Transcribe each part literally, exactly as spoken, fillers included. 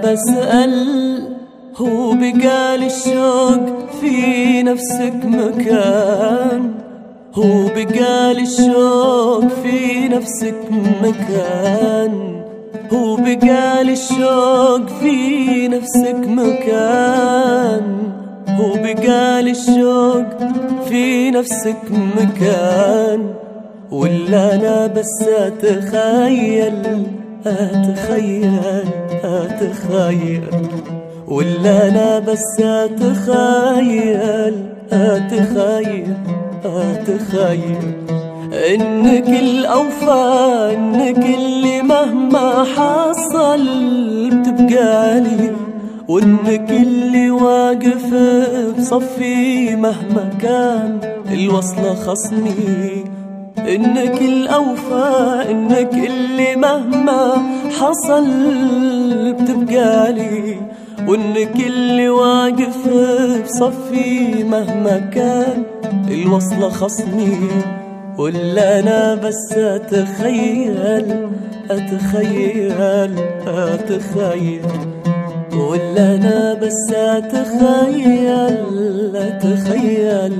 بسأل هو بقال الشوق في نفسك مكان، هو بقال الشوق في نفسك مكان، هو بقال الشوق في نفسك مكان، هو بقال الشوق في نفسك مكان. ولا أنا بس أتخيل أتخيل أتخيل، ولا أنا بس أتخيل أتخيل أتخيل إنك الأوفى، إنك اللي مهما حصل بتبقالي، وإنك اللي واقف بصفي مهما كان الوصلة خصمي. إنك الأوفى، إنك اللي مهما حصل بتبقالي، وإنك اللي واقف بصفي مهما كان الوصلة خصمي. ولا أنا بس أتخيل أتخيل أتخيل، ولا أنا بس أتخيل أتخيل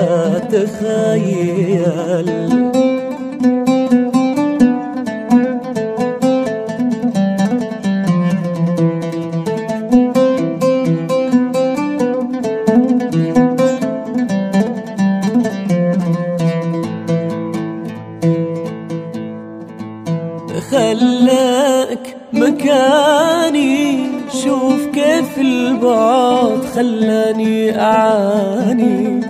أتخيل. خلاك مكاني، شوف كيف البعد خلاني أعاني.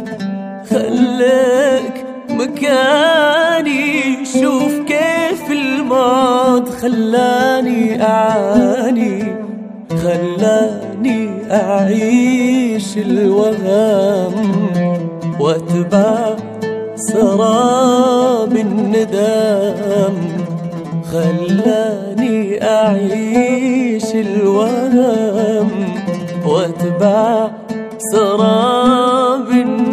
خلاك مكاني، شوف كيف البعد خلاني أعاني. خلاني أعيش الوهم وأتبع سراب الندم. خلاني أعيش الوهم وأتبع سراب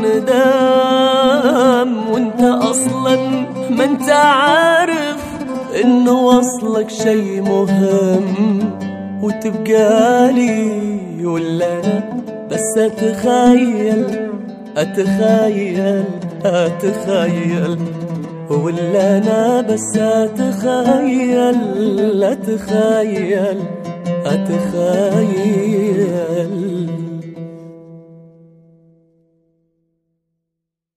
الندم. وانت أصلا ما انت عارف إنه وصلك شي مهم وتبقالي. ولا أنا بس أتخيل أتخيل أتخيل، ولا أنا بس أتخيل أتخيل أتخيل.